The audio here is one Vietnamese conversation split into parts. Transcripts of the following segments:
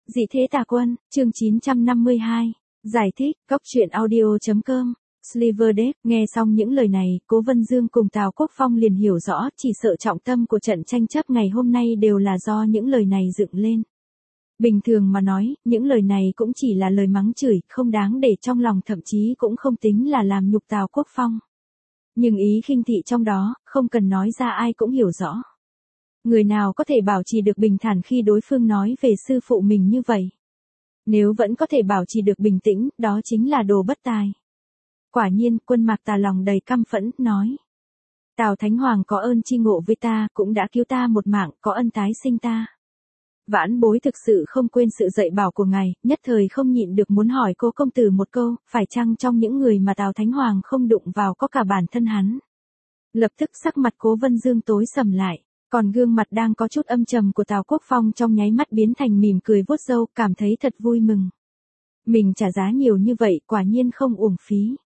Dị thế tà quân, chương 952. Giải thích, góc truyện audio.com. Silverdeck, nghe xong những lời này, Cố Vân Dương cùng Tào Quốc Phong liền hiểu rõ, chỉ sợ trọng tâm của trận tranh chấp ngày hôm nay đều là do những lời này dựng lên. Bình thường mà nói, những lời này cũng chỉ là lời mắng chửi, không đáng để trong lòng, thậm chí cũng không tính là làm nhục Tào Quốc Phong. Nhưng ý khinh thị trong đó, không cần nói ra ai cũng hiểu rõ. Người nào có thể bảo trì được bình thản khi đối phương nói về sư phụ mình như vậy? Nếu vẫn có thể bảo trì được bình tĩnh, đó chính là đồ bất tài. Quả nhiên, Quân Mạc Tà lòng đầy căm phẫn, nói. Tào Thánh Hoàng có ơn chi ngộ với ta, cũng đã cứu ta một mạng, có ân tái sinh ta. Vãn bối thực sự không quên sự dạy bảo của ngài, nhất thời không nhịn được muốn hỏi Cố công tử một câu, phải chăng trong những người mà Tào Thánh Hoàng không đụng vào có cả bản thân hắn? Lập tức sắc mặt Cố Vân Dương tối sầm lại. Còn gương mặt đang có chút âm trầm của Tào Quốc Phong trong nháy mắt biến thành mỉm cười vuốt râu, cảm thấy thật vui mừng. Mình trả giá nhiều như vậy, quả nhiên không uổng phí.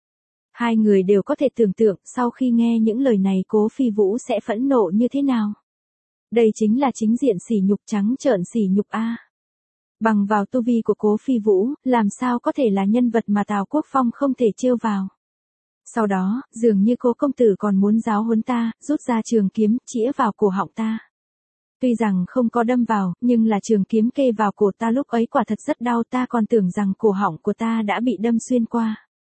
Hai người đều có thể tưởng tượng, sau khi nghe những lời này Cố Phi Vũ sẽ phẫn nộ như thế nào. Đây chính là chính diện sỉ nhục, trắng trợn sỉ nhục a. Bằng vào tu vi của Cố Phi Vũ, làm sao có thể là nhân vật mà Tào Quốc Phong không thể trêu vào. Sau đó, dường như Cố công tử còn muốn giáo huấn ta, rút ra trường kiếm, chĩa vào cổ họng ta. Tuy rằng không có đâm vào, nhưng là trường kiếm kê vào cổ ta lúc ấy quả thật rất đau, ta còn tưởng rằng cổ họng của ta đã bị đâm xuyên qua.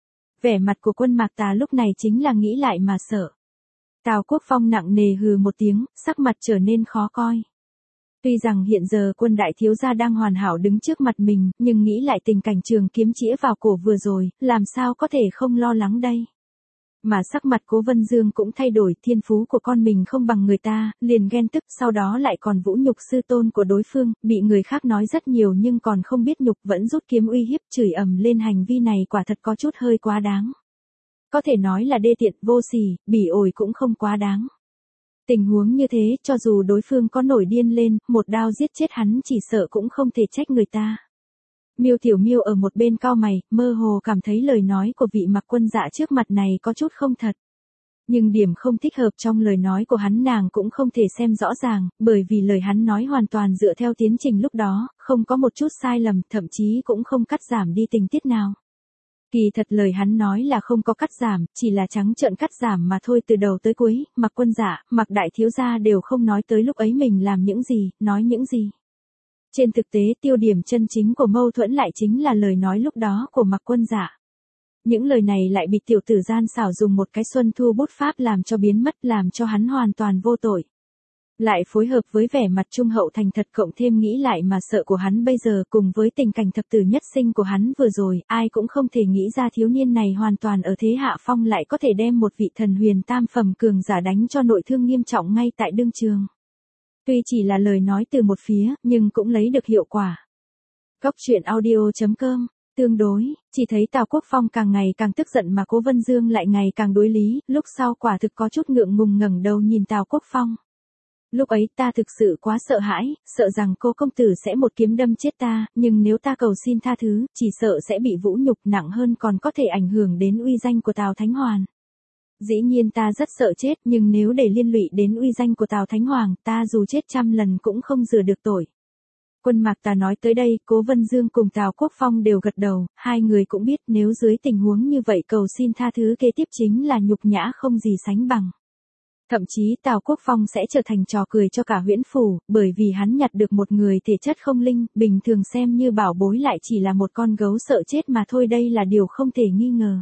Vẻ mặt của Quân Mạc Tà lúc này chính là nghĩ lại mà sợ. Tào Quốc Phong nặng nề hừ một tiếng, sắc mặt trở nên khó coi. Tuy rằng hiện giờ Quân đại thiếu gia đang hoàn hảo đứng trước mặt mình, nhưng nghĩ lại tình cảnh trường kiếm chĩa vào cổ vừa rồi, làm sao có thể không lo lắng đây. Mà sắc mặt Cố Vân Dương cũng thay đổi, thiên phú của con mình không bằng người ta, liền ghen tức, sau đó lại còn vũ nhục sư tôn của đối phương, bị người khác nói rất nhiều nhưng còn không biết nhục, vẫn rút kiếm uy hiếp, chửi ầm lên, hành vi này quả thật có chút hơi quá đáng. Có thể nói là đê tiện, vô sỉ, bỉ ổi cũng không quá đáng. Tình huống như thế, cho dù đối phương có nổi điên lên, một đao giết chết hắn chỉ sợ cũng không thể trách người ta. Miêu Tiểu Miêu ở một bên cau mày, mơ hồ cảm thấy lời nói của vị Mặc Quân Dạ trước mặt này có chút không thật. Nhưng điểm không thích hợp trong lời nói của hắn nàng cũng không thể xem rõ ràng, bởi vì lời hắn nói hoàn toàn dựa theo tiến trình lúc đó, không có một chút sai lầm, thậm chí cũng không cắt giảm đi tình tiết nào. Kỳ thật lời hắn nói là không có cắt giảm, chỉ là trắng trợn cắt giảm mà thôi, từ đầu tới cuối, Mặc Quân Dạ, Mặc đại thiếu gia đều không nói tới lúc ấy mình làm những gì, nói những gì. Trên thực tế tiêu điểm chân chính của mâu thuẫn lại chính là lời nói lúc đó của Mặc Quân Dạ. Những lời này lại bị tiểu tử gian xảo dùng một cái xuân thu bút pháp làm cho biến mất, làm cho hắn hoàn toàn vô tội. Lại phối hợp với vẻ mặt trung hậu thành thật, cộng thêm nghĩ lại mà sợ của hắn bây giờ, cùng với tình cảnh thập tử nhất sinh của hắn vừa rồi, ai cũng không thể nghĩ ra thiếu niên này hoàn toàn ở thế hạ phong lại có thể đem một vị thần huyền tam phẩm cường giả đánh cho nội thương nghiêm trọng ngay tại đương trường. Tuy chỉ là lời nói từ một phía, nhưng cũng lấy được hiệu quả. Góc truyện audio.com. Tương đối, chỉ thấy Tào Quốc Phong càng ngày càng tức giận mà Cố Vân Dương lại ngày càng đối lý, lúc sau quả thực có chút ngượng ngùng ngẩng đầu nhìn Tào Quốc Phong. Lúc ấy ta thực sự quá sợ hãi, sợ rằng Cố công tử sẽ một kiếm đâm chết ta, nhưng nếu ta cầu xin tha thứ, chỉ sợ sẽ bị vũ nhục, nặng hơn còn có thể ảnh hưởng đến uy danh của Tào Thánh Hoàng. Dĩ nhiên ta rất sợ chết, nhưng nếu để liên lụy đến uy danh của Tào Thánh Hoàng, ta dù chết 100 lần cũng không rửa được tội. Quân Mạc Tà nói tới đây, Cố Vân Dương cùng Tào Quốc Phong đều gật đầu, hai người cũng biết nếu dưới tình huống như vậy cầu xin tha thứ kế tiếp chính là nhục nhã không gì sánh bằng. Thậm chí Tào Quốc Phong sẽ trở thành trò cười cho cả Huyễn Phủ, bởi vì hắn nhặt được một người thể chất không linh, bình thường xem như bảo bối lại chỉ là một con gấu sợ chết mà thôi, đây là điều không thể nghi ngờ.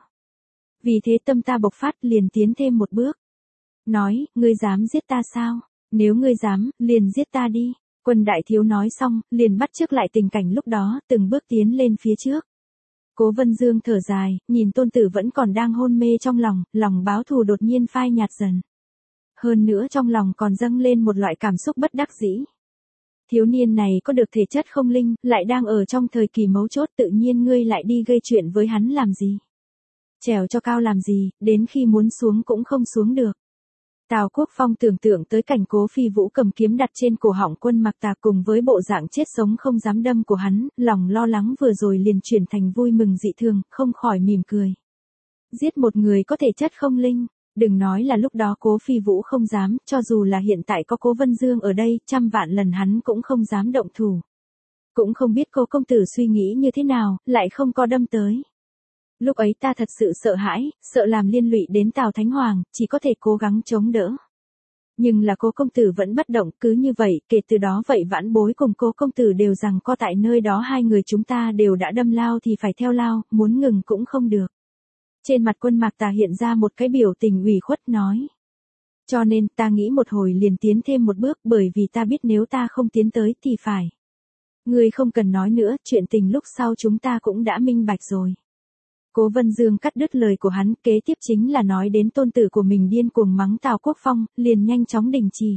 Vì thế tâm ta bộc phát, liền tiến thêm một bước. Nói, ngươi dám giết ta sao? Nếu ngươi dám, liền giết ta đi. Quân đại thiếu nói xong, liền bắt chước lại tình cảnh lúc đó, từng bước tiến lên phía trước. Cố Vân Dương thở dài, nhìn tôn tử vẫn còn đang hôn mê trong lòng, lòng báo thù đột nhiên phai nhạt dần. Hơn nữa trong lòng còn dâng lên một loại cảm xúc bất đắc dĩ. Thiếu niên này có được thể chất không linh, lại đang ở trong thời kỳ mấu chốt, tự nhiên ngươi lại đi gây chuyện với hắn làm gì? Trèo cho cao làm gì, đến khi muốn xuống cũng không xuống được. Tào Quốc Phong tưởng tượng tới cảnh Cố Phi Vũ cầm kiếm đặt trên cổ họng Quân Mạc Tà cùng với bộ dạng chết sống không dám đâm của hắn, lòng lo lắng vừa rồi liền chuyển thành vui mừng dị thường, không khỏi mỉm cười. Giết một người có thể chất không linh, đừng nói là lúc đó Cố Phi Vũ không dám, cho dù là hiện tại có Cố Vân Dương ở đây, 100 vạn lần hắn cũng không dám động thủ. Cũng không biết Cố công tử suy nghĩ như thế nào, lại không có đâm tới. Lúc ấy ta thật sự sợ hãi, sợ làm liên lụy đến Tào Thánh Hoàng, chỉ có thể cố gắng chống đỡ. Nhưng là Cố công tử vẫn bất động, cứ như vậy, kể từ đó vậy vãn bối cùng Cố công tử đều rằng co tại nơi đó hai người chúng ta đều đã đâm lao thì phải theo lao, muốn ngừng cũng không được. Trên mặt Quân Mạc Tà hiện ra một cái biểu tình ủy khuất nói. Cho nên ta nghĩ một hồi liền tiến thêm một bước, bởi vì ta biết nếu ta không tiến tới thì phải. Ngươi không cần nói nữa, chuyện tình lúc sau chúng ta cũng đã minh bạch rồi. Cố Vân Dương cắt đứt lời của hắn, kế tiếp chính là nói đến tôn tử của mình điên cuồng mắng Tào Quốc Phong, liền nhanh chóng đình chỉ.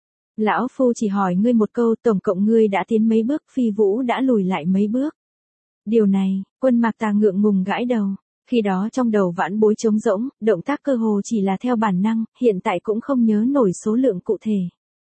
Lão phu chỉ hỏi ngươi một câu, tổng cộng ngươi đã tiến mấy bước, Phi Vũ đã lùi lại mấy bước. Điều này, Quân Mạc Tà ngượng ngùng gãi đầu. Khi đó trong đầu vãn bối trống rỗng, động tác cơ hồ chỉ là theo bản năng, hiện tại cũng không nhớ nổi số lượng cụ thể.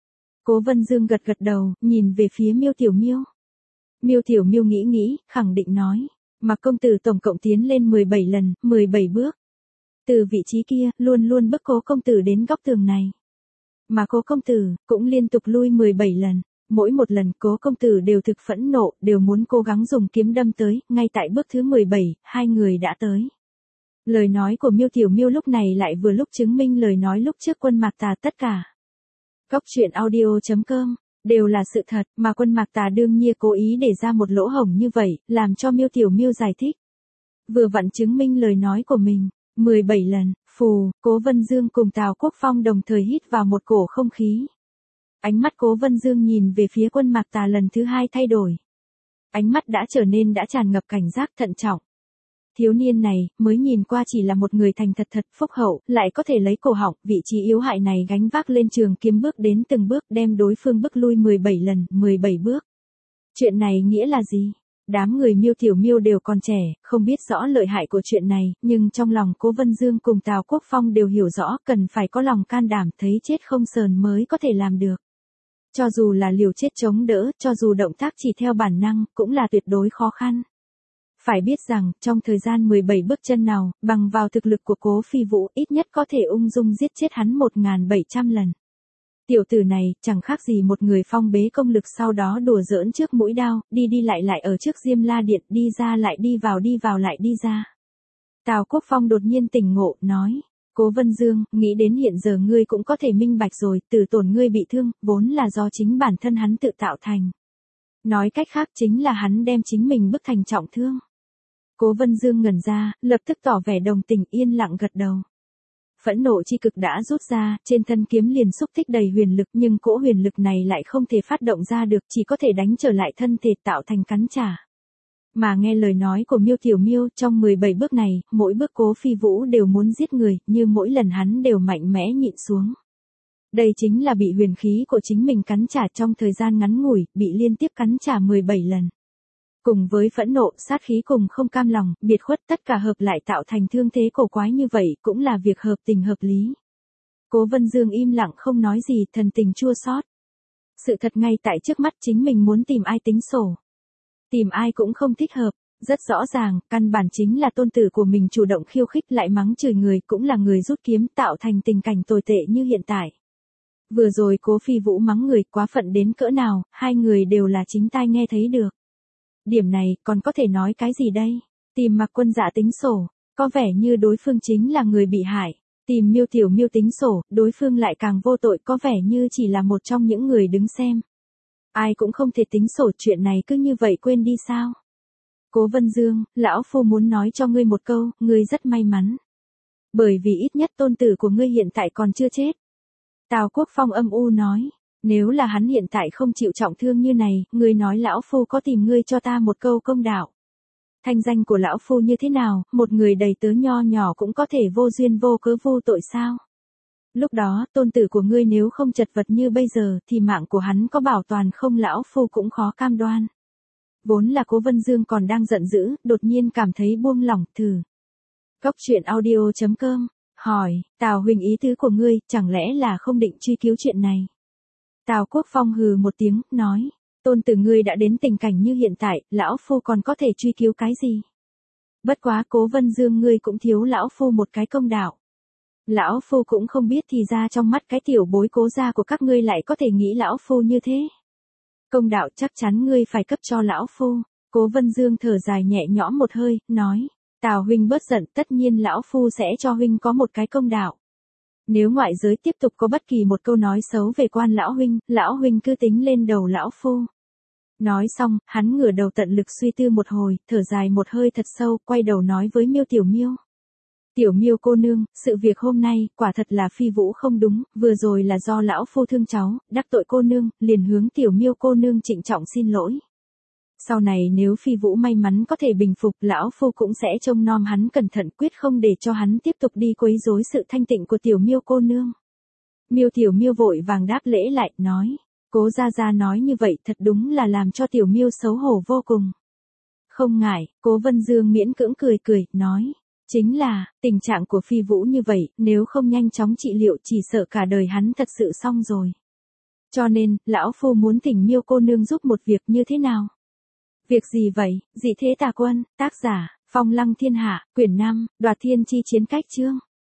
Cố Vân Dương gật gật đầu, nhìn về phía Miêu Tiểu Miêu. Miêu Tiểu Miêu nghĩ, khẳng định nói. Mạc công tử tổng cộng tiến lên 17 lần, 17 bước. Từ vị trí kia, luôn luôn bức Cố công tử đến góc tường này. Mà Cố công tử, cũng liên tục lui 17 lần. Mỗi một lần Cố công tử đều thực phẫn nộ, đều muốn cố gắng dùng kiếm đâm tới, ngay tại bước thứ 17, hai người đã tới. Lời nói của Miêu Tiểu Miêu lúc này lại vừa lúc chứng minh lời nói lúc trước Quân Mạc Tà tất cả. Góc truyện audio.com, đều là sự thật, mà Quân Mạc Tà đương nhiên cố ý để ra một lỗ hổng như vậy, làm cho Miêu Tiểu Miêu giải thích. Vừa vặn chứng minh lời nói của mình, 17 lần, phù, Cố Vân Dương cùng Tào Quốc Phong đồng thời hít vào một cổ không khí. Ánh mắt Cố Vân Dương nhìn về phía Quân Mạc Tà lần thứ hai thay đổi. Ánh mắt đã trở nên đã tràn ngập cảnh giác thận trọng. Thiếu niên này, mới nhìn qua chỉ là một người thành thật phúc hậu, lại có thể lấy cổ họng, vị trí yếu hại này gánh vác lên trường kiếm bước đến từng bước đem đối phương bước lui 17 lần, 17 bước. Chuyện này nghĩa là gì? Đám người Miêu Tiểu Miêu đều còn trẻ, không biết rõ lợi hại của chuyện này, nhưng trong lòng Cố Vân Dương cùng Tào Quốc Phong đều hiểu rõ cần phải có lòng can đảm thấy chết không sờn mới có thể làm được. Cho dù là liều chết chống đỡ, cho dù động tác chỉ theo bản năng, cũng là tuyệt đối khó khăn. Phải biết rằng, trong thời gian 17 bước chân nào, bằng vào thực lực của Cố Phi Vũ, ít nhất có thể ung dung giết chết hắn 1.700 lần. Tiểu tử này, chẳng khác gì một người phong bế công lực sau đó đùa giỡn trước mũi đao, đi lại ở trước Diêm La Điện, đi ra lại đi vào lại đi ra. Tào Quốc Phong đột nhiên tỉnh ngộ, nói. Cố Vân Dương, nghĩ đến hiện giờ ngươi cũng có thể minh bạch rồi, tử tổn ngươi bị thương, vốn là do chính bản thân hắn tự tạo thành. Nói cách khác chính là hắn đem chính mình bức thành trọng thương. Cố Vân Dương ngẩn ra, lập tức tỏ vẻ đồng tình yên lặng gật đầu. Phẫn nộ chi cực đã rút ra, trên thân kiếm liền xúc tích đầy huyền lực nhưng cỗ huyền lực này lại không thể phát động ra được, chỉ có thể đánh trở lại thân thể tạo thành cắn trả. Mà nghe lời nói của Miêu Tiểu Miêu, trong 17 bước này, mỗi bước Cố Phi Vũ đều muốn giết người, như mỗi lần hắn đều mạnh mẽ nhịn xuống. Đây chính là bị huyền khí của chính mình cắn trả trong thời gian ngắn ngủi, bị liên tiếp cắn trả 17 lần. Cùng với phẫn nộ, sát khí cùng không cam lòng, biệt khuất tất cả hợp lại tạo thành thương thế cổ quái như vậy cũng là việc hợp tình hợp lý. Cố Vân Dương im lặng không nói gì, thần tình chua xót. Sự thật ngay tại trước mắt chính mình muốn tìm ai tính sổ. Tìm ai cũng không thích hợp, rất rõ ràng, căn bản chính là tôn tử của mình chủ động khiêu khích lại mắng chửi người cũng là người rút kiếm tạo thành tình cảnh tồi tệ như hiện tại. Vừa rồi Cố Phi Vũ mắng người quá phận đến cỡ nào, hai người đều là chính tai nghe thấy được. Điểm này còn có thể nói cái gì đây? Tìm Mạc Quân Dạ tính sổ, có vẻ như đối phương chính là người bị hại. Tìm Miêu Tiểu Miêu tính sổ, đối phương lại càng vô tội, có vẻ như chỉ là một trong những người đứng xem. Ai cũng không thể tính sổ, chuyện này cứ như vậy quên đi sao? Cố Vân Dương, lão phu muốn nói cho ngươi một câu, ngươi rất may mắn. Bởi vì ít nhất tôn tử của ngươi hiện tại còn chưa chết. Tào Quốc Phong âm u nói. Nếu là hắn hiện tại không chịu trọng thương như này, ngươi nói lão phu có tìm ngươi cho ta một câu công đạo. Thanh danh của lão phu như thế nào, một người đầy tớ nho nhỏ cũng có thể vô duyên vô cớ vô tội sao? Lúc đó, tôn tử của ngươi nếu không chật vật như bây giờ, thì mạng của hắn có bảo toàn không lão phu cũng khó cam đoan. Vốn là Cố Vân Dương còn đang giận dữ, đột nhiên cảm thấy buông lỏng, thử. Góc truyện audio.com, hỏi, Tào huynh ý tứ của ngươi, chẳng lẽ là không định truy cứu chuyện này? Tào Quốc Phong hừ một tiếng, nói, tôn tử ngươi đã đến tình cảnh như hiện tại, lão phu còn có thể truy cứu cái gì? Bất quá Cố Vân Dương ngươi cũng thiếu lão phu một cái công đạo. Lão phu cũng không biết thì ra trong mắt cái tiểu bối Cố gia của các ngươi lại có thể nghĩ lão phu như thế. Công đạo chắc chắn ngươi phải cấp cho lão phu. Cố Vân Dương thở dài nhẹ nhõm một hơi, nói, Tào huynh bớt giận, tất nhiên lão phu sẽ cho huynh có một cái công đạo. Nếu ngoại giới tiếp tục có bất kỳ một câu nói xấu về quan lão huynh cứ tính lên đầu lão phu. Nói xong, hắn ngửa đầu tận lực suy tư một hồi, thở dài một hơi thật sâu, quay đầu nói với Miêu Tiểu Miêu. Tiểu Miêu cô nương, sự việc hôm nay, quả thật là Phi Vũ không đúng, vừa rồi là do lão phu thương cháu, đắc tội cô nương, liền hướng Tiểu Miêu cô nương trịnh trọng xin lỗi. Sau này nếu Phi Vũ may mắn có thể bình phục, lão phu cũng sẽ trông nom hắn cẩn thận, quyết không để cho hắn tiếp tục đi quấy rối sự thanh tịnh của Tiểu Miêu cô nương. Miêu Tiểu Miêu vội vàng đáp lễ lại, nói, Cố gia gia nói như vậy thật đúng là làm cho Tiểu Miêu xấu hổ vô cùng. Không ngại, Cố Vân Dương miễn cưỡng cười, nói, chính là, tình trạng của Phi Vũ như vậy, nếu không nhanh chóng trị liệu chỉ sợ cả đời hắn thật sự xong rồi. Cho nên, lão phu muốn thỉnh Miêu cô nương giúp một việc như thế nào? Việc gì vậy? Dị thế tà quân, tác giả, Phong Lăng Thiên Hạ, quyển 5, Đoạt Thiên Chi Chiến Cách chương.